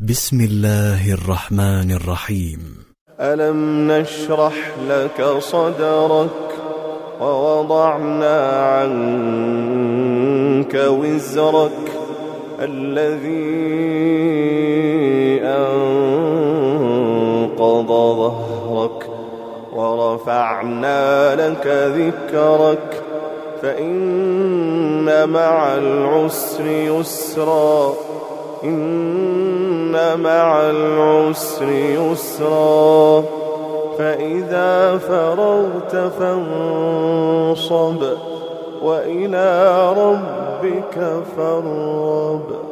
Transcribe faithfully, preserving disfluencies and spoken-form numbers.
بسم الله الرحمن الرحيم. ألم نشرح لك صدرك ووضعنا عنك وزرك الذي أنقض ظهرك ورفعنا لك ذكرك فإن مع العسر يسرا إن مع العسر يسرا فإذا فرغت فانصب وإلى ربك فارغب.